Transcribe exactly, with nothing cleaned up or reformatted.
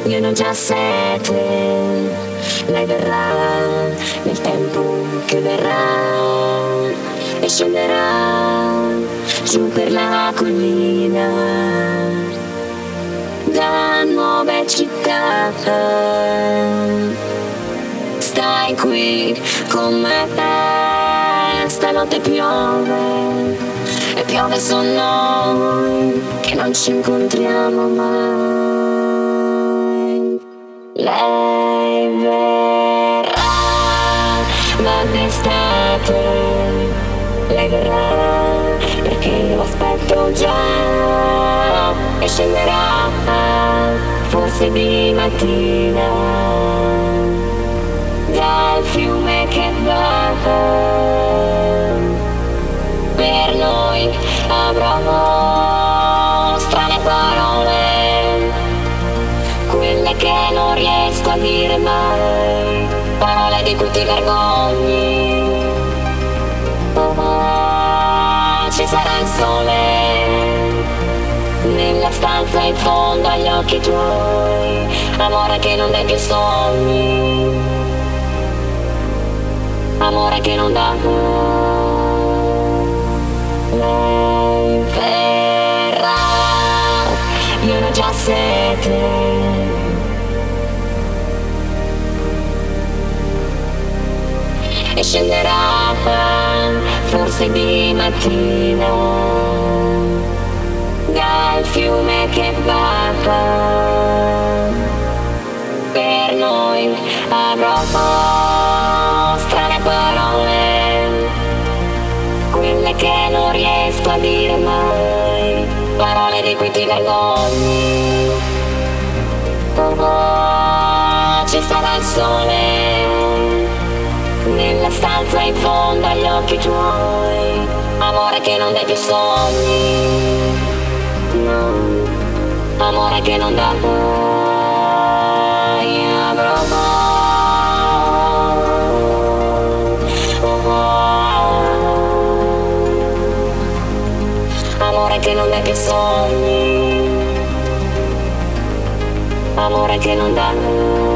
io ne ho già sete. Lei verrà nel tempo che verrà e scenderà giù per la collina da nuove città. Stai qui con me, stanotte piove e piove su noi che non ci incontriamo mai. Lei verrà, ma d'estate. Lei verrà perché lo aspetto già e scenderà forse di mattina dal fiume che va. Per noi avrò strane parole, quelle che non riesco a dire mai, parole di cui ti vergogni. Oh, ci sarà il sole nella stanza in fondo agli occhi tuoi, amore che non dai più sogni, amore che non dà. Lei verrà, io ne ho già sete. E scenderà forse di mattina dal fiume che va. Per noi avrò strane parole, quelle che non riesco a dire mai, parole di cui ti vergogni. Oh, ci sarà il sole nella stanza in fondo agli occhi tuoi, amore che non dai più sogni, no, amore che non dà. Avrò amore che non dai più sogni, amore che non dà.